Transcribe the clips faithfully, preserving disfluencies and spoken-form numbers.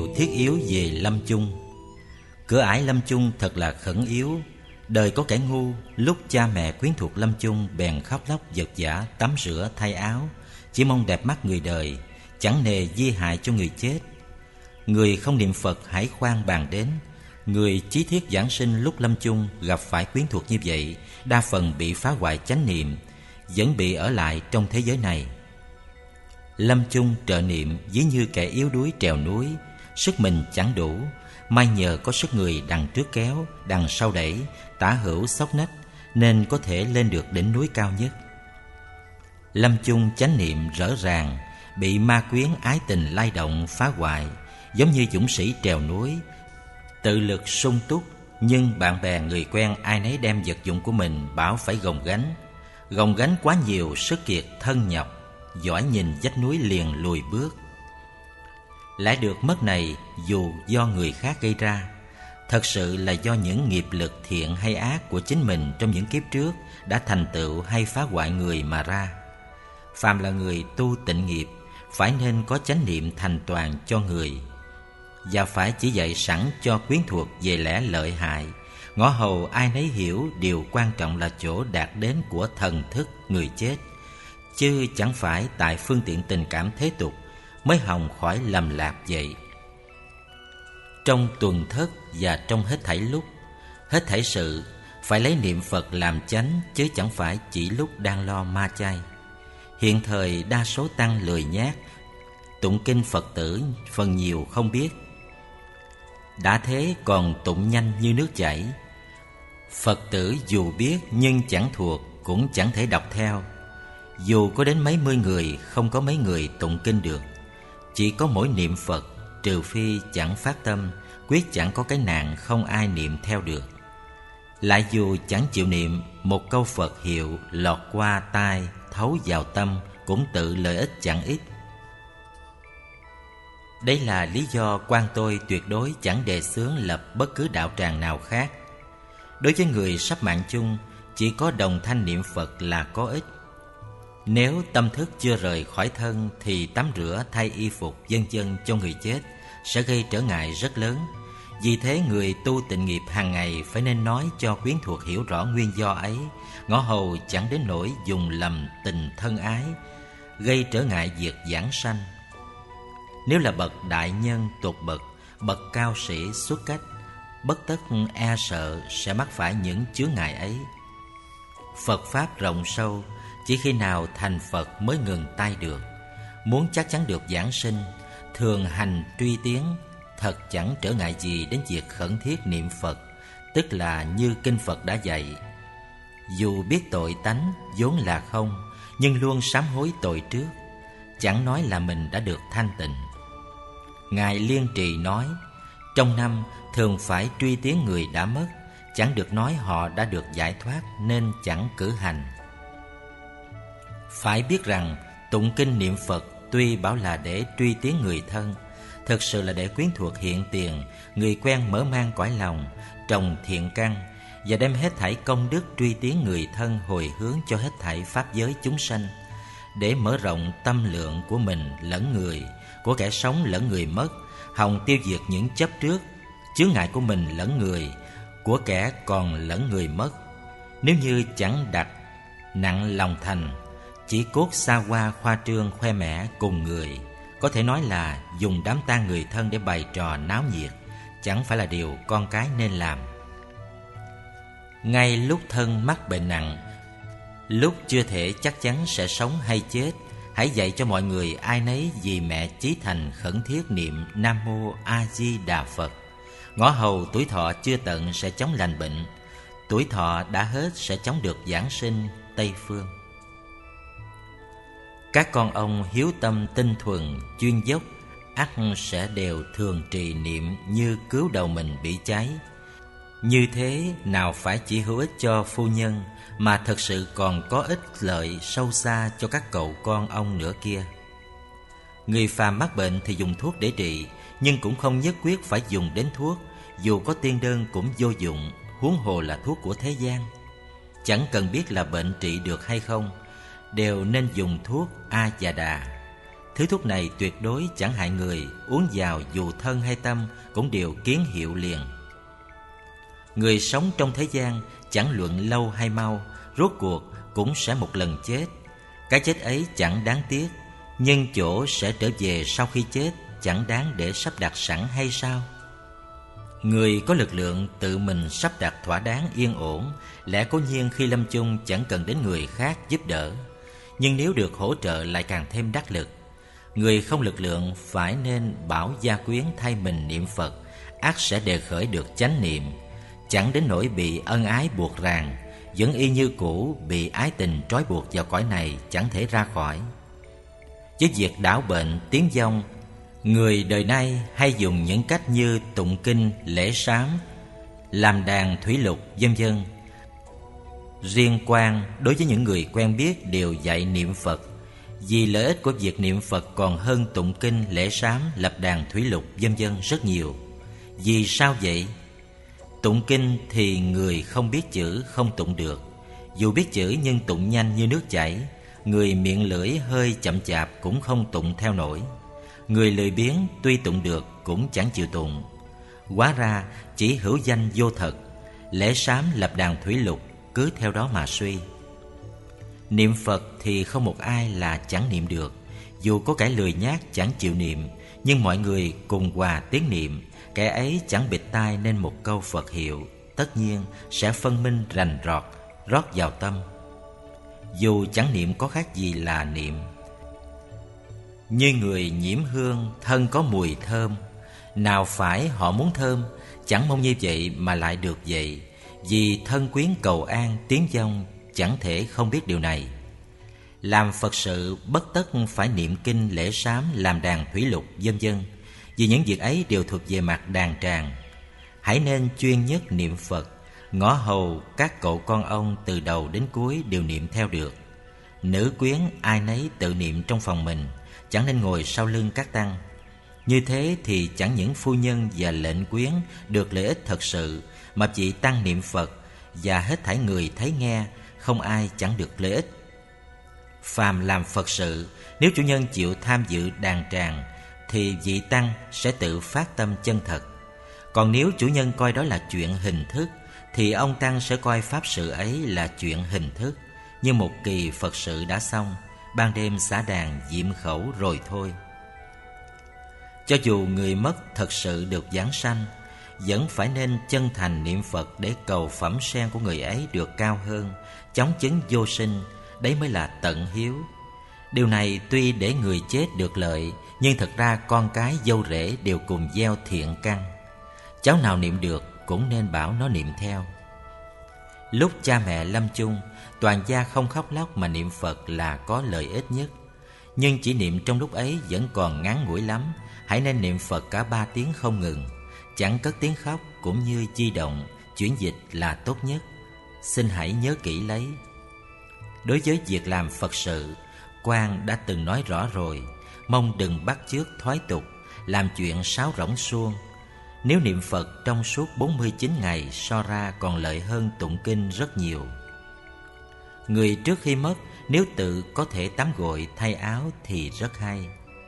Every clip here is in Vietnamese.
điều thiết yếu về lâm chung. Cửa ải lâm chung thật là khẩn yếu. Đời có kẻ ngu, lúc cha mẹ quyến thuộc lâm chung bèn khóc lóc vật vã tắm rửa thay áo, chỉ mong đẹp mắt người đời, chẳng nề di hại cho người chết. Người không niệm Phật hãy khoan bàn đến. Người chí thiết giảng sinh lúc lâm chung gặp phải quyến thuộc như vậy, đa phần bị phá hoại chánh niệm, vẫn bị ở lại trong thế giới này. Lâm chung trợ niệm ví như kẻ yếu đuối trèo núi, sức mình chẳng đủ, may nhờ có sức người đằng trước kéo, đằng sau đẩy, tả hữu xốc nách, nên có thể lên được đỉnh núi cao nhất. Lâm chung chánh niệm rõ ràng, bị ma quyến ái tình lay động phá hoại, giống như dũng sĩ trèo núi, tự lực sung túc, nhưng bạn bè người quen ai nấy đem vật dụng của mình bảo phải gồng gánh. Gồng gánh quá nhiều, sức kiệt thân nhọc, giỏi nhìn vách núi liền lùi bước. Lại được mất này dù do người khác gây ra, thật sự là do những nghiệp lực thiện hay ác của chính mình trong những kiếp trước đã thành tựu hay phá hoại người mà ra. Phàm là người tu tịnh nghiệp, phải nên có chánh niệm thành toàn cho người, và phải chỉ dạy sẵn cho quyến thuộc về lẽ lợi hại, ngõ hầu ai nấy hiểu điều quan trọng là chỗ đạt đến của thần thức người chết, chứ chẳng phải tại phương tiện tình cảm thế tục mới hòng khỏi lầm lạc vậy. Trong tuần thất và trong hết thảy lúc, hết thảy sự, phải lấy niệm Phật làm chánh, chứ chẳng phải chỉ lúc đang lo ma chay. Hiện thời đa số tăng lười nhác, tụng kinh Phật tử phần nhiều không biết, đã thế còn tụng nhanh như nước chảy. Phật tử dù biết nhưng chẳng thuộc, cũng chẳng thể đọc theo. Dù có đến mấy mươi người, không có mấy người tụng kinh được. Chỉ có mỗi niệm Phật, trừ phi chẳng phát tâm, quyết chẳng có cái nạn không ai niệm theo được. Lại dù chẳng chịu niệm, một câu Phật hiệu lọt qua tai, thấu vào tâm, cũng tự lợi ích chẳng ít. Đây là lý do quan tôi tuyệt đối chẳng đề xướng lập bất cứ đạo tràng nào khác. Đối với người sắp mạng chung, chỉ có đồng thanh niệm Phật là có ích. Nếu tâm thức chưa rời khỏi thân thì tắm rửa, thay y phục vân vân cho người chết sẽ gây trở ngại rất lớn. Vì thế người tu tịnh nghiệp hàng ngày phải nên nói cho quyến thuộc hiểu rõ nguyên do ấy, ngõ hầu chẳng đến nỗi dùng lầm tình thân ái, gây trở ngại việc giảng sanh. Nếu là bậc đại nhân tột bậc, bậc cao sĩ xuất cách, bất tất e sợ sẽ mắc phải những chướng ngại ấy. Phật Pháp rộng sâu, chỉ khi nào thành Phật mới ngừng tay được. Muốn chắc chắn được giảng sinh, thường hành truy tiến, thật chẳng trở ngại gì đến việc khẩn thiết niệm Phật, tức là như kinh Phật đã dạy. Dù biết tội tánh vốn là không, nhưng luôn sám hối tội trước, chẳng nói là mình đã được thanh tịnh. Ngài Liên Trì nói, trong năm thường phải truy tiến người đã mất, chẳng được nói họ đã được giải thoát nên chẳng cử hành. Phải biết rằng tụng kinh niệm Phật tuy bảo là để truy tiến người thân, thực sự là để quyến thuộc hiện tiền, người quen mở mang cõi lòng, trồng thiện căn và đem hết thảy công đức truy tiến người thân hồi hướng cho hết thảy pháp giới chúng sanh, để mở rộng tâm lượng của mình lẫn người, của kẻ sống lẫn người mất, hòng tiêu diệt những chấp trước, chướng ngại của mình lẫn người, của kẻ còn lẫn người mất. Nếu như chẳng đặt nặng lòng thành, chỉ cốt xa hoa khoa trương khoe mẽ cùng người, có thể nói là dùng đám tang người thân để bày trò náo nhiệt, chẳng phải là điều con cái nên làm. Ngay lúc thân mắc bệnh nặng, lúc chưa thể chắc chắn sẽ sống hay chết, hãy dạy cho mọi người ai nấy vì mẹ chí thành khẩn thiết niệm Nam Mô A Di Đà Phật. Ngõ hầu tuổi thọ chưa tận sẽ chóng lành bệnh, tuổi thọ đã hết sẽ chóng được giảng sinh Tây Phương. Các con ông hiếu tâm tinh thuần, chuyên dốc, ắt sẽ đều thường trì niệm như cứu đầu mình bị cháy. Như thế nào phải chỉ hữu ích cho phu nhân, mà thật sự còn có ích lợi sâu xa cho các cậu con ông nữa kia. Người phàm mắc bệnh thì dùng thuốc để trị, nhưng cũng không nhất quyết phải dùng đến thuốc, dù có tiên đơn cũng vô dụng, huống hồ là thuốc của thế gian. Chẳng cần biết là bệnh trị được hay không, đều nên dùng thuốc A Già Đà. Thứ thuốc này tuyệt đối chẳng hại người, uống vào dù thân hay tâm cũng đều kiến hiệu liền. Người sống trong thế gian chẳng luận lâu hay mau, rốt cuộc cũng sẽ một lần chết. Cái chết ấy chẳng đáng tiếc, nhưng chỗ sẽ trở về sau khi chết chẳng đáng để sắp đặt sẵn hay sao? Người có lực lượng tự mình sắp đặt thỏa đáng yên ổn, lẽ cố nhiên khi lâm chung chẳng cần đến người khác giúp đỡ. Nhưng nếu được hỗ trợ lại càng thêm đắc lực. Người không lực lượng phải nên bảo gia quyến thay mình niệm Phật, ắt sẽ đề khởi được chánh niệm, chẳng đến nỗi bị ân ái buộc ràng, vẫn y như cũ bị ái tình trói buộc vào cõi này chẳng thể ra khỏi. Với việc đảo bệnh tiếng vong, người đời nay hay dùng những cách như tụng kinh, lễ sám, làm đàn thủy lục, vân vân. Riêng Quang đối với những người quen biết đều dạy niệm Phật, vì lợi ích của việc niệm Phật còn hơn tụng kinh, lễ sám, lập đàn thủy lục, vân vân rất nhiều. Vì sao vậy? Tụng kinh thì người không biết chữ không tụng được, dù biết chữ nhưng tụng nhanh như nước chảy. Người miệng lưỡi hơi chậm chạp cũng không tụng theo nổi. Người lười biếng tuy tụng được cũng chẳng chịu tụng. Hóa ra chỉ hữu danh vô thật, lễ sám lập đàn thủy lục cứ theo đó mà suy. Niệm Phật thì không một ai là chẳng niệm được, dù có kẻ lười nhác chẳng chịu niệm, nhưng mọi người cùng hòa tiếng niệm, kẻ ấy chẳng bịt tai nên một câu Phật hiệu, tất nhiên sẽ phân minh rành rọt, rót vào tâm. Dù chẳng niệm có khác gì là niệm. Như người nhiễm hương, thân có mùi thơm, nào phải họ muốn thơm, chẳng mong như vậy mà lại được vậy. Vì thân quyến cầu an, tiếng vong, chẳng thể không biết điều này. Làm Phật sự bất tất phải niệm kinh, lễ sám, làm đàn thủy lục, vân vân, vì những việc ấy đều thuộc về mặt đàn tràng. Hãy nên chuyên nhất niệm Phật, ngõ hầu các cậu con ông từ đầu đến cuối đều niệm theo được. Nữ quyến ai nấy tự niệm trong phòng mình, chẳng nên ngồi sau lưng các tăng. Như thế thì chẳng những phu nhân và lệnh quyến được lợi ích thật sự, mà chỉ tăng niệm Phật và hết thảy người thấy nghe, không ai chẳng được lợi ích. Phàm làm Phật sự, nếu chủ nhân chịu tham dự đàn tràng thì vị tăng sẽ tự phát tâm chân thật. Còn nếu chủ nhân coi đó là chuyện hình thức thì ông tăng sẽ coi pháp sự ấy là chuyện hình thức, như một kỳ Phật sự đã xong, ban đêm xả đàn diệm khẩu rồi thôi. Cho dù người mất thật sự được vãng sanh, vẫn phải nên chân thành niệm Phật để cầu phẩm sen của người ấy được cao hơn, chóng chứng vô sinh, đấy mới là tận hiếu. Điều này tuy để người chết được lợi, nhưng thật ra con cái dâu rể đều cùng gieo thiện căn. Cháu nào niệm được cũng nên bảo nó niệm theo. Lúc cha mẹ lâm chung, toàn gia không khóc lóc mà niệm Phật là có lợi ích nhất. Nhưng chỉ niệm trong lúc ấy vẫn còn ngắn ngủi lắm. Hãy nên niệm Phật cả ba tiếng không ngừng, chẳng cất tiếng khóc cũng như chi động, chuyển dịch là tốt nhất. Xin hãy nhớ kỹ lấy. Đối với việc làm Phật sự, Quang đã từng nói rõ rồi, mong đừng bắt chước thoái tục, làm chuyện sáo rỗng suông. Nếu niệm Phật trong suốt bốn mươi chín ngày so ra còn lợi hơn tụng kinh rất nhiều. Người trước khi mất nếu tự có thể tắm gội thay áo thì rất hay.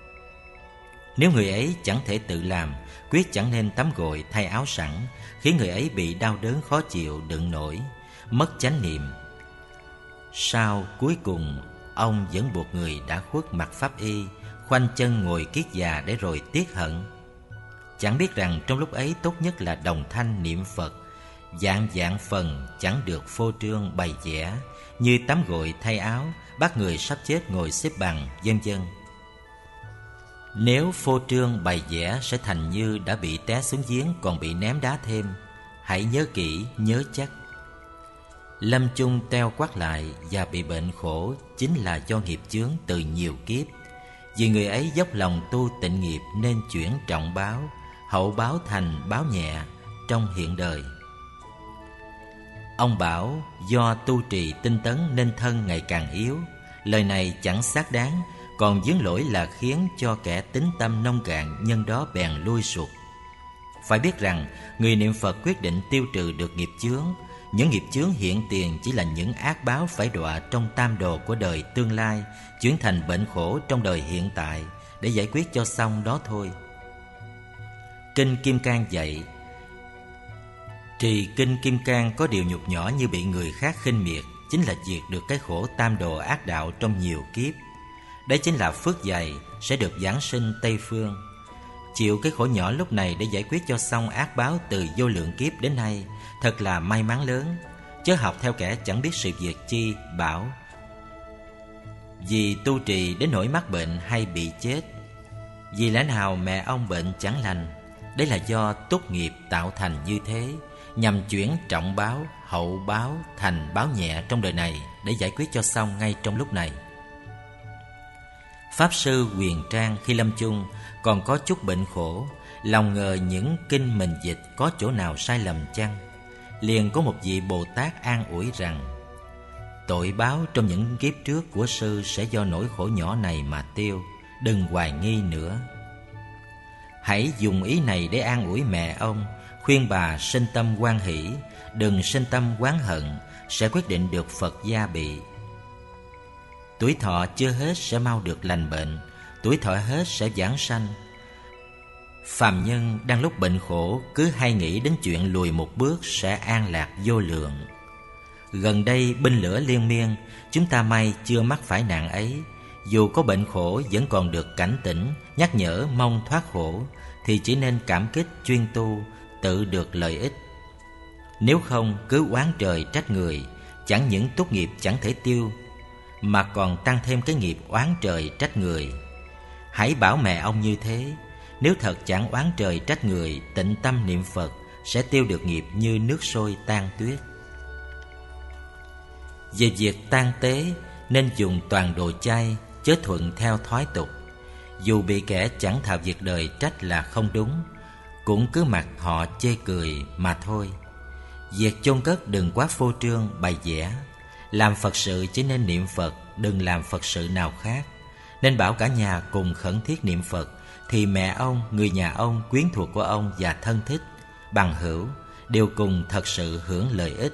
Nếu người ấy chẳng thể tự làm, quyết chẳng nên tắm gội thay áo sẵn, khiến người ấy bị đau đớn khó chịu đựng nổi, mất chánh niệm. Sau cuối cùng ông vẫn buộc người đã khuất mặc pháp y, khoanh chân ngồi kiết già để rồi tiếc hận. Chẳng biết rằng trong lúc ấy tốt nhất là đồng thanh niệm Phật, dạng dạng phần chẳng được phô trương bày vẽ, như tắm gội thay áo, bắt người sắp chết ngồi xếp bằng, vân vân. Nếu phô trương bày vẽ sẽ thành như đã bị té xuống giếng còn bị ném đá thêm. Hãy nhớ kỹ, nhớ chắc. Lâm chung teo quắt lại và bị bệnh khổ chính là do nghiệp chướng từ nhiều kiếp. Vì người ấy dốc lòng tu tịnh nghiệp nên chuyển trọng báo, hậu báo thành báo nhẹ trong hiện đời. Ông bảo do tu trì tinh tấn nên thân ngày càng yếu. Lời này chẳng xác đáng, còn vướng lỗi là khiến cho kẻ tính tâm nông cạn nhân đó bèn lui sụt. Phải biết rằng người niệm Phật quyết định tiêu trừ được nghiệp chướng. Những nghiệp chướng hiện tiền chỉ là những ác báo phải đọa trong tam đồ của đời tương lai, chuyển thành bệnh khổ trong đời hiện tại, để giải quyết cho xong đó thôi. Kinh Kim Cang dạy, trì kinh Kim Cang có điều nhục nhã như bị người khác khinh miệt, chính là diệt được cái khổ tam đồ ác đạo trong nhiều kiếp. Đấy chính là phước dày sẽ được giáng sinh Tây Phương. Chịu cái khổ nhỏ lúc này để giải quyết cho xong ác báo từ vô lượng kiếp đến nay, thật là may mắn lớn. Chớ học theo kẻ chẳng biết sự việc chi, bảo vì tu trì đến nỗi mắc bệnh hay bị chết. Vì lẽ nào mẹ ông bệnh chẳng lành? Đấy là do túc nghiệp tạo thành như thế, nhằm chuyển trọng báo, hậu báo thành báo nhẹ trong đời này để giải quyết cho xong ngay trong lúc này. Pháp sư Huyền Trang khi lâm chung còn có chút bệnh khổ, lòng ngờ những kinh mình dịch có chỗ nào sai lầm chăng? Liền có một vị Bồ Tát an ủi rằng, tội báo trong những kiếp trước của sư sẽ do nỗi khổ nhỏ này mà tiêu, đừng hoài nghi nữa. Hãy dùng ý này để an ủi mẹ ông, khuyên bà sinh tâm hoan hỷ, đừng sinh tâm oán hận, sẽ quyết định được Phật gia bị. Tuổi thọ chưa hết sẽ mau được lành bệnh, tuổi thọ hết sẽ vãng sanh. Phàm nhân đang lúc bệnh khổ cứ hay nghĩ đến chuyện lùi một bước sẽ an lạc vô lượng. Gần đây binh lửa liên miên, chúng ta may chưa mắc phải nạn ấy. Dù có bệnh khổ vẫn còn được cảnh tỉnh, nhắc nhở mong thoát khổ, thì chỉ nên cảm kích chuyên tu, tự được lợi ích. Nếu không cứ oán trời trách người, chẳng những tốt nghiệp chẳng thể tiêu, mà còn tăng thêm cái nghiệp oán trời trách người. Hãy bảo mẹ ông như thế, nếu thật chẳng oán trời trách người, tịnh tâm niệm Phật sẽ tiêu được nghiệp như nước sôi tan tuyết. Về việc tang tế nên dùng toàn đồ chay, chớ thuận theo thói tục. Dù bị kẻ chẳng thạo việc đời trách là không đúng, cũng cứ mặc họ chê cười mà thôi. Việc chôn cất đừng quá phô trương bày vẽ. Làm Phật sự chỉ nên niệm Phật, đừng làm Phật sự nào khác. Nên bảo cả nhà cùng khẩn thiết niệm Phật, thì mẹ ông, người nhà ông, quyến thuộc của ông và thân thích, bằng hữu đều cùng thật sự hưởng lợi ích.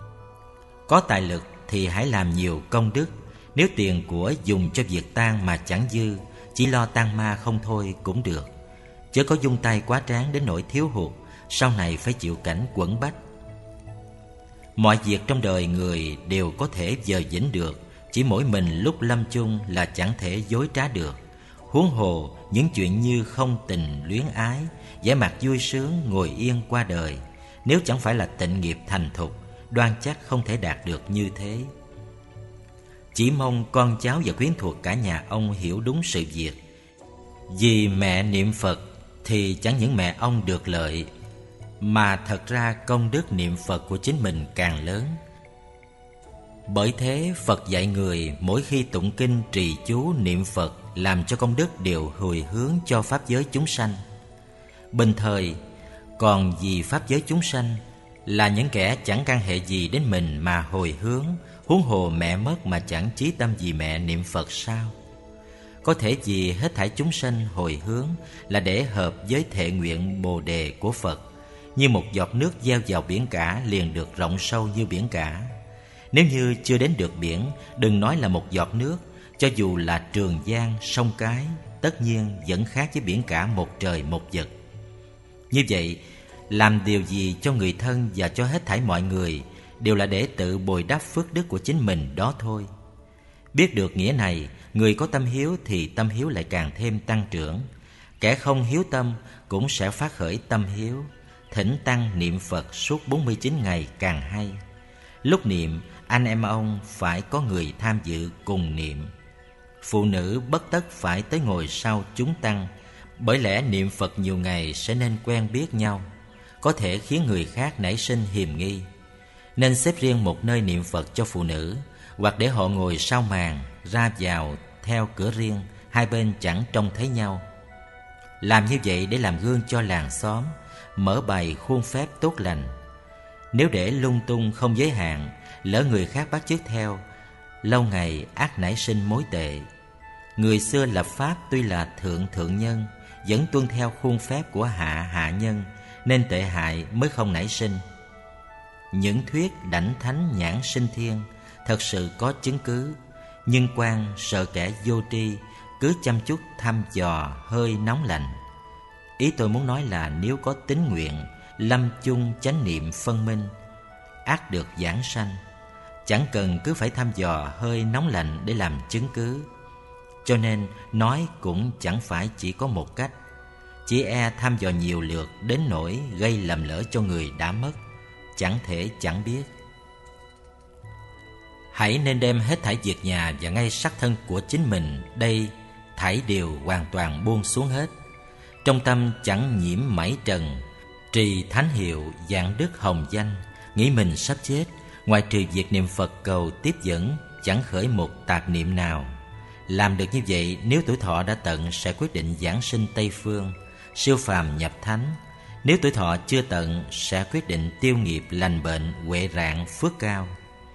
Có tài lực thì hãy làm nhiều công đức. Nếu tiền của dùng cho việc tang mà chẳng dư, chỉ lo tang ma không thôi cũng được. Chớ có dung tay quá tráng đến nỗi thiếu hụt, sau này phải chịu cảnh quẫn bách. Mọi việc trong đời người đều có thể dời dĩnh được, chỉ mỗi mình lúc lâm chung là chẳng thể dối trá được. Huống hồ những chuyện như không tình luyến ái, vẻ mặt vui sướng ngồi yên qua đời, nếu chẳng phải là tịnh nghiệp thành thục, đoan chắc không thể đạt được như thế. Chỉ mong con cháu và quyến thuộc cả nhà ông hiểu đúng sự việc. Vì mẹ niệm Phật thì chẳng những mẹ ông được lợi, mà thật ra công đức niệm Phật của chính mình càng lớn. Bởi thế Phật dạy người mỗi khi tụng kinh trì chú niệm Phật làm cho công đức đều hồi hướng cho pháp giới chúng sanh. Bình thời còn vì pháp giới chúng sanh là những kẻ chẳng can hệ gì đến mình mà hồi hướng, huống hồ mẹ mất mà chẳng chí tâm vì mẹ niệm Phật sao? Có thể vì hết thảy chúng sanh hồi hướng là để hợp với thệ nguyện Bồ đề của Phật, như một giọt nước gieo vào biển cả liền được rộng sâu như biển cả. Nếu như chưa đến được biển, đừng nói là một giọt nước, cho dù là Trường Giang, sông Cái, tất nhiên vẫn khác với biển cả một trời một vực. Như vậy, làm điều gì cho người thân và cho hết thảy mọi người đều là để tự bồi đắp phước đức của chính mình đó thôi. Biết được nghĩa này, người có tâm hiếu thì tâm hiếu lại càng thêm tăng trưởng. Kẻ không hiếu tâm cũng sẽ phát khởi tâm hiếu. Thỉnh tăng niệm Phật suốt bốn mươi chín ngày càng hay. Lúc niệm, anh em ông phải có người tham dự cùng niệm. Phụ nữ bất tất phải tới ngồi sau chúng tăng, bởi lẽ niệm Phật nhiều ngày sẽ nên quen biết nhau, có thể khiến người khác nảy sinh hiềm nghi. Nên xếp riêng một nơi niệm Phật cho phụ nữ, hoặc để họ ngồi sau màn, ra vào theo cửa riêng, hai bên chẳng trông thấy nhau. Làm như vậy để làm gương cho làng xóm, mở bày khuôn phép tốt lành. Nếu để lung tung không giới hạn, lỡ người khác bắt chước theo, lâu ngày ác nảy sinh mối tệ. Người xưa lập pháp tuy là thượng thượng nhân, vẫn tuân theo khuôn phép của hạ hạ nhân, nên tệ hại mới không nảy sinh. Những thuyết đảnh thánh nhãn sinh thiên thật sự có chứng cứ, nhưng quan sợ kẻ vô tri cứ chăm chút thăm dò hơi nóng lạnh. Ý tôi muốn nói là nếu có tín nguyện, lâm chung chánh niệm phân minh, ắt được giảng sanh. Chẳng cần cứ phải thăm dò hơi nóng lạnh để làm chứng cứ. Cho nên nói cũng chẳng phải chỉ có một cách. Chỉ e thăm dò nhiều lượt đến nỗi gây lầm lỡ cho người đã mất, chẳng thể chẳng biết. Hãy nên đem hết thảy việc nhà và ngay xác thân của chính mình đây thảy đều hoàn toàn buông xuống hết. Trong tâm chẳng nhiễm mảy trần, trì thánh hiệu, dạng đức hồng danh, nghĩ mình sắp chết, ngoài trừ việc niệm Phật cầu tiếp dẫn, chẳng khởi một tạp niệm nào. Làm được như vậy, nếu tuổi thọ đã tận sẽ quyết định giảng sinh Tây Phương, siêu phàm nhập thánh. Nếu tuổi thọ chưa tận sẽ quyết định tiêu nghiệp, lành bệnh, huệ rạng, phước cao.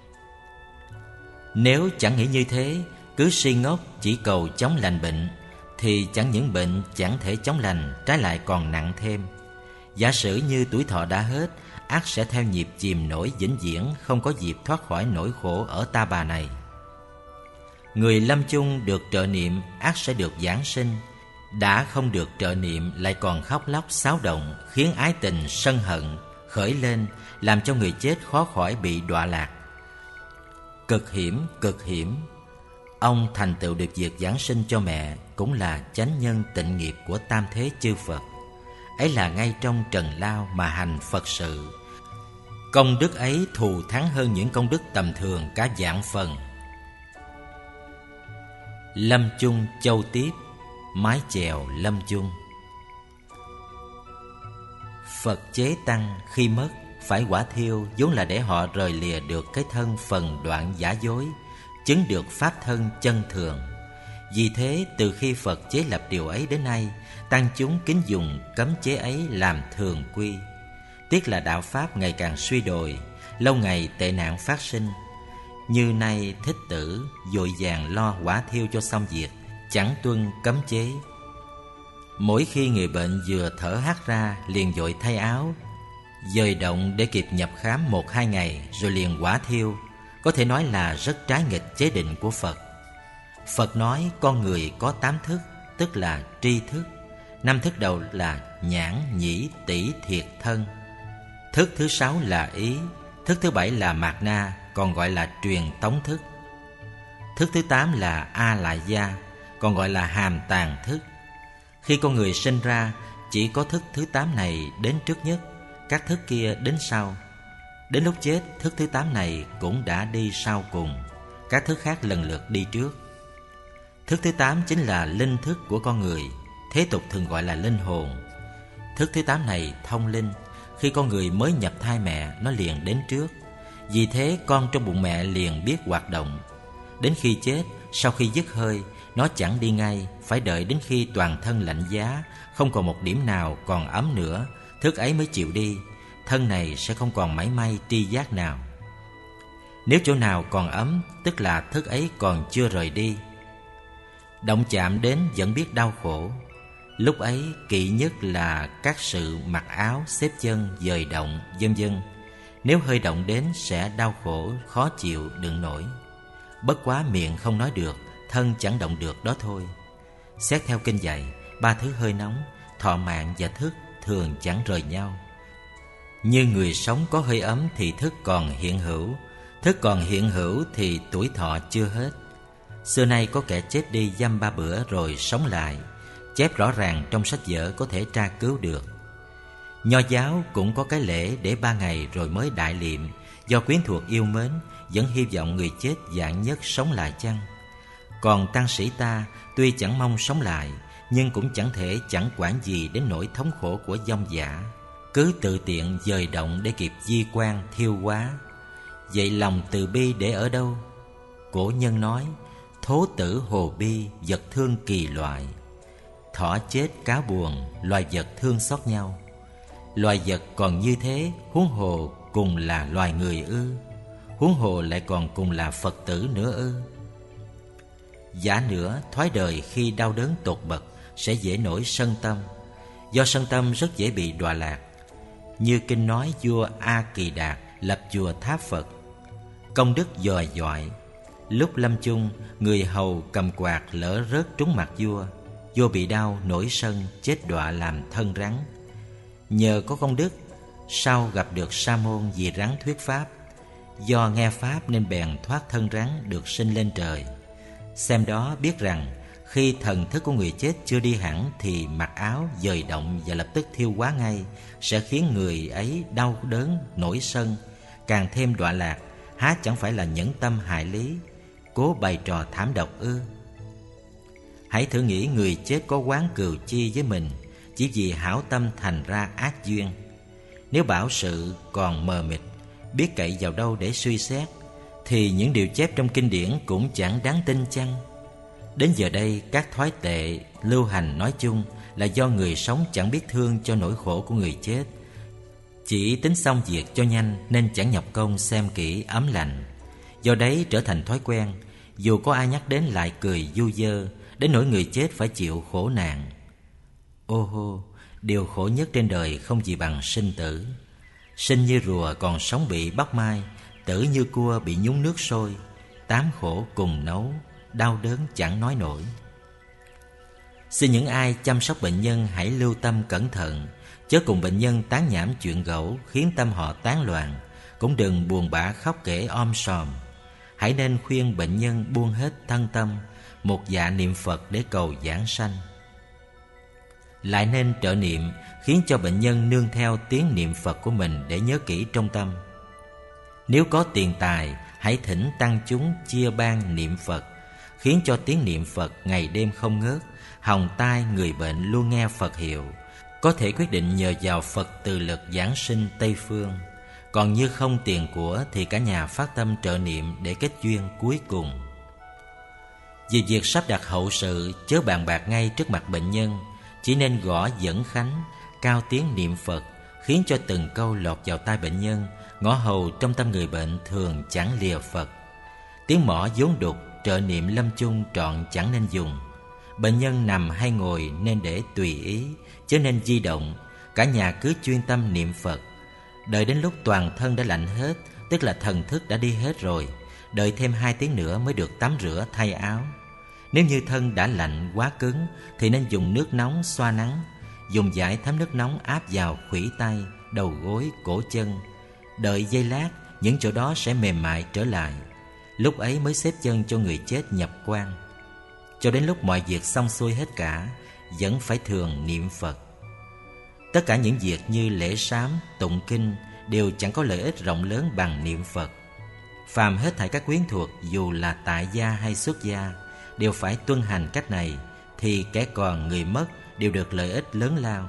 Nếu chẳng nghĩ như thế, cứ si ngốc chỉ cầu chống lành bệnh, thì chẳng những bệnh chẳng thể chống lành, trái lại còn nặng thêm. Giả sử như tuổi thọ đã hết, ắt sẽ theo nhịp chìm nổi vĩnh viễn, không có dịp thoát khỏi nỗi khổ ở ta bà này. Người lâm chung được trợ niệm ắt sẽ được giảng sinh, đã không được trợ niệm lại còn khóc lóc xáo động, khiến ái tình sân hận khởi lên, làm cho người chết khó khỏi bị đọa lạc. Cực hiểm, cực hiểm. Ông thành tựu được việc giảng sinh cho mẹ cũng là chánh nhân tịnh nghiệp của tam thế chư Phật. Ấy là ngay trong trần lao mà hành Phật sự. Công đức ấy thù thắng hơn những công đức tầm thường cả vạn phần. Lâm chung châu tiếp, mái chèo lâm chung. Phật chế tăng khi mất phải quả thiêu, vốn là để họ rời lìa được cái thân phần đoạn giả dối, chứng được pháp thân chân thường. Vì thế từ khi Phật chế lập điều ấy đến nay, tăng chúng kính dùng cấm chế ấy làm thường quy. Tiếc là đạo pháp ngày càng suy đồi, lâu ngày tệ nạn phát sinh. Như nay Thích Tử vội vàng lo quả thiêu cho xong việc, chẳng tuân cấm chế. Mỗi khi người bệnh vừa thở hắt ra, liền vội thay áo, dời động để kịp nhập khám một hai ngày, rồi liền quả thiêu. Có thể nói là rất trái nghịch chế định của Phật. Phật nói con người có tám thức, tức là tri thức. Năm thức đầu là nhãn, nhĩ, tỷ, thiệt, thân. Thức thứ sáu là ý. Thức thứ bảy là mạt na, còn gọi là truyền tống thức. Thức thứ tám là a lại gia, còn gọi là hàm tàng thức. Khi con người sinh ra, chỉ có thức thứ tám này đến trước nhất, các thức kia đến sau. Đến lúc chết, thức thứ tám này cũng đã đi sau cùng, các thức khác lần lượt đi trước. Thức thứ tám chính là linh thức của con người, thế tục thường gọi là linh hồn. Thức thứ tám này thông linh, khi con người mới nhập thai mẹ, nó liền đến trước. Vì thế con trong bụng mẹ liền biết hoạt động. Đến khi chết, sau khi dứt hơi, nó chẳng đi ngay, phải đợi đến khi toàn thân lạnh giá, không còn một điểm nào còn ấm nữa, thức ấy mới chịu đi. Thân này sẽ không còn mảy may tri giác nào. Nếu chỗ nào còn ấm, tức là thức ấy còn chưa rời đi. Động chạm đến vẫn biết đau khổ. Lúc ấy kỵ nhất là các sự mặc áo, xếp chân, dời động, vân vân. Nếu hơi động đến sẽ đau khổ, khó chịu, đựng nổi. Bất quá miệng không nói được, thân chẳng động được đó thôi. Xét theo kinh dạy, ba thứ hơi nóng, thọ mạng và thức thường chẳng rời nhau. Như người sống có hơi ấm thì thức còn hiện hữu, thức còn hiện hữu thì tuổi thọ chưa hết. Xưa nay có kẻ chết đi dăm ba bữa rồi sống lại, chép rõ ràng trong sách vở có thể tra cứu được. Nho giáo cũng có cái lễ để ba ngày rồi mới đại liệm, do quyến thuộc yêu mến, vẫn hy vọng người chết vạn nhất sống lại chăng. Còn tăng sĩ ta tuy chẳng mong sống lại, nhưng cũng chẳng thể chẳng quản gì đến nỗi thống khổ của vong dã, cứ tự tiện dời động để kịp di quan thiêu hóa. Vậy lòng từ bi để ở đâu? Cổ nhân nói, thố tử hồ bi, vật thương kỳ loại. Thỏ chết cá buồn, loài vật thương xót nhau. Loài vật còn như thế, huống hồ cùng là loài người ư? Huống hồ lại còn cùng là Phật tử nữa ư? Giả nữa, thoái đời khi đau đớn tột bậc sẽ dễ nổi sân tâm. Do sân tâm rất dễ bị đọa lạc. Như kinh nói vua A Kỳ Đạt lập chùa tháp Phật, công đức dòi dọi, Lúc lâm chung, người hầu cầm quạt lỡ rớt trúng mặt vua. Vua bị đau, nổi sân, chết đọa làm thân rắn. Nhờ có công đức, sau gặp được Sa môn vì rắn thuyết pháp. Do nghe pháp nên bèn thoát thân rắn, được sinh lên trời. Xem đó biết rằng khi thần thức của người chết chưa đi hẳn thì mặc áo dời động và lập tức thiêu hóa ngay, sẽ khiến người ấy đau đớn, nổi sân, càng thêm đọa lạc. Há chẳng phải là nhẫn tâm hại lý, cố bày trò thảm độc ư? Hãy thử nghĩ người chết có oán cừu chi với mình, chỉ vì hảo tâm thành ra ác duyên. Nếu bảo sự còn mờ mịt, biết cậy vào đâu để suy xét, thì những điều chép trong kinh điển cũng chẳng đáng tin chăng? Đến giờ đây, các thói tệ lưu hành nói chung là do người sống chẳng biết thương cho nỗi khổ của người chết, chỉ tính xong việc cho nhanh nên chẳng nhập công xem kỹ ấm lạnh. Do đấy trở thành thói quen, dù có ai nhắc đến lại cười du dơ, đến nỗi người chết phải chịu khổ nạn. Ô hô, điều khổ nhất trên đời không gì bằng sinh tử. Sinh như rùa còn sống bị bắt mai, tử như cua bị nhúng nước sôi. Tám khổ cùng nấu, đau đớn chẳng nói nổi. Xin những ai chăm sóc bệnh nhân hãy lưu tâm cẩn thận, chớ cùng bệnh nhân tán nhảm chuyện gẫu khiến tâm họ tán loạn, cũng đừng buồn bã khóc kể om sòm. Hãy nên khuyên bệnh nhân buông hết thân tâm, một dạ niệm Phật để cầu giảng sanh. Lại nên trợ niệm, khiến cho bệnh nhân nương theo tiếng niệm Phật của mình để nhớ kỹ trong tâm. Nếu có tiền tài, hãy thỉnh tăng chúng chia ban niệm Phật, khiến cho tiếng niệm Phật ngày đêm không ngớt, hồng tai người bệnh luôn nghe Phật hiệu, có thể quyết định nhờ vào Phật từ lực giảng sinh Tây Phương. Còn như không tiền của thì cả nhà phát tâm trợ niệm để kết duyên cuối cùng. Vì việc sắp đặt hậu sự, chớ bàn bạc ngay trước mặt bệnh nhân, chỉ nên gõ dẫn khánh, cao tiếng niệm Phật, khiến cho từng câu lọt vào tai bệnh nhân, ngõ hầu trong tâm người bệnh thường chẳng lìa Phật. Tiếng mõ vốn đục, trợ niệm lâm chung trọn chẳng nên dùng. Bệnh nhân nằm hay ngồi nên để tùy ý, chớ nên di động. Cả nhà cứ chuyên tâm niệm Phật. Đợi đến lúc toàn thân đã lạnh hết, tức là thần thức đã đi hết rồi, đợi thêm hai tiếng nữa mới được tắm rửa thay áo. Nếu như thân đã lạnh quá cứng thì nên dùng nước nóng xoa nắng, dùng vải thấm nước nóng áp vào khuỷu tay, đầu gối, cổ chân. Đợi giây lát, những chỗ đó sẽ mềm mại trở lại. Lúc ấy mới xếp chân cho người chết nhập quan. Cho đến lúc mọi việc xong xuôi hết cả, vẫn phải thường niệm Phật. Tất cả những việc như lễ sám, tụng kinh đều chẳng có lợi ích rộng lớn bằng niệm Phật. Phàm hết thảy các quyến thuộc, dù là tại gia hay xuất gia, đều phải tuân hành cách này, thì kẻ còn người mất đều được lợi ích lớn lao.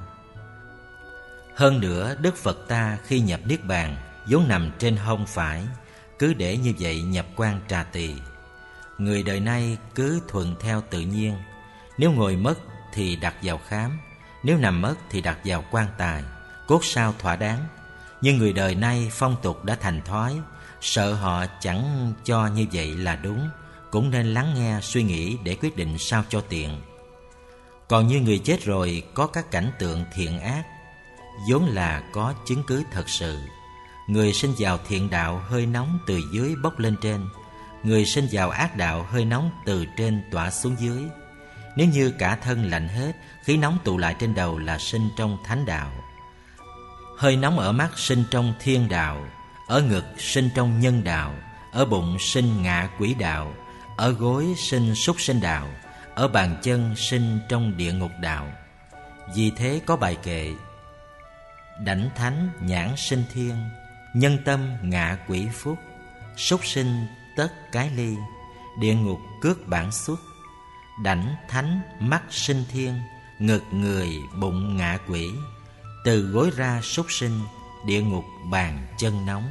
Hơn nữa, Đức Phật ta khi nhập Niết Bàn vốn nằm trên hông phải, cứ để như vậy nhập quan trà tỳ. Người đời nay cứ thuận theo tự nhiên, nếu ngồi mất thì đặt vào khám, nếu nằm mất thì đặt vào quan tài, cốt sao thỏa đáng. Nhưng người đời nay phong tục đã thành thói, sợ họ chẳng cho như vậy là đúng, cũng nên lắng nghe suy nghĩ để quyết định sao cho tiện. Còn như người chết rồi có các cảnh tượng thiện ác, vốn là có chứng cứ thật sự. Người sinh vào thiện đạo hơi nóng từ dưới bốc lên trên, người sinh vào ác đạo hơi nóng từ trên tỏa xuống dưới. Nếu như cả thân lạnh hết, khí nóng tụ lại trên đầu là sinh trong thánh đạo. Hơi nóng ở mắt sinh trong thiên đạo, ở ngực sinh trong nhân đạo, ở bụng sinh ngạ quỷ đạo, ở gối sinh súc sinh đạo, ở bàn chân sinh trong địa ngục đạo. Vì thế có bài kệ: đảnh thánh nhãn sinh thiên, nhân tâm ngạ quỷ phúc, súc sinh tất cái ly, địa ngục cước bản xuất. Đảnh thánh mắt sinh thiên, ngực người bụng ngạ quỷ, từ gối ra súc sinh, địa ngục bàn chân nóng.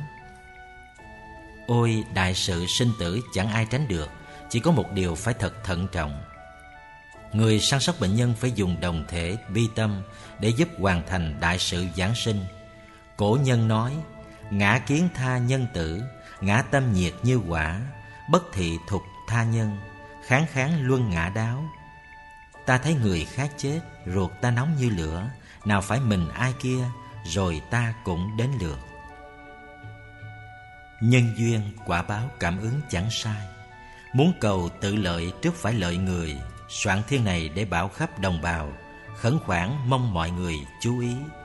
Ôi, đại sự sinh tử chẳng ai tránh được, chỉ có một điều phải thật thận trọng. Người săn sóc bệnh nhân phải dùng đồng thể bi tâm để giúp hoàn thành đại sự giảng sinh. Cổ nhân nói: ngã kiến tha nhân tử, ngã tâm nhiệt như hỏa, bất thị thục tha nhân, kháng kháng luân ngã đáo. Ta thấy người khác chết, ruột ta nóng như lửa, nào phải mình ai kia, rồi ta cũng đến lượt. Nhân duyên quả báo cảm ứng chẳng sai. Muốn cầu tự lợi trước phải lợi người. Soạn thiên này để bảo khắp đồng bào, khẩn khoản mong mọi người chú ý.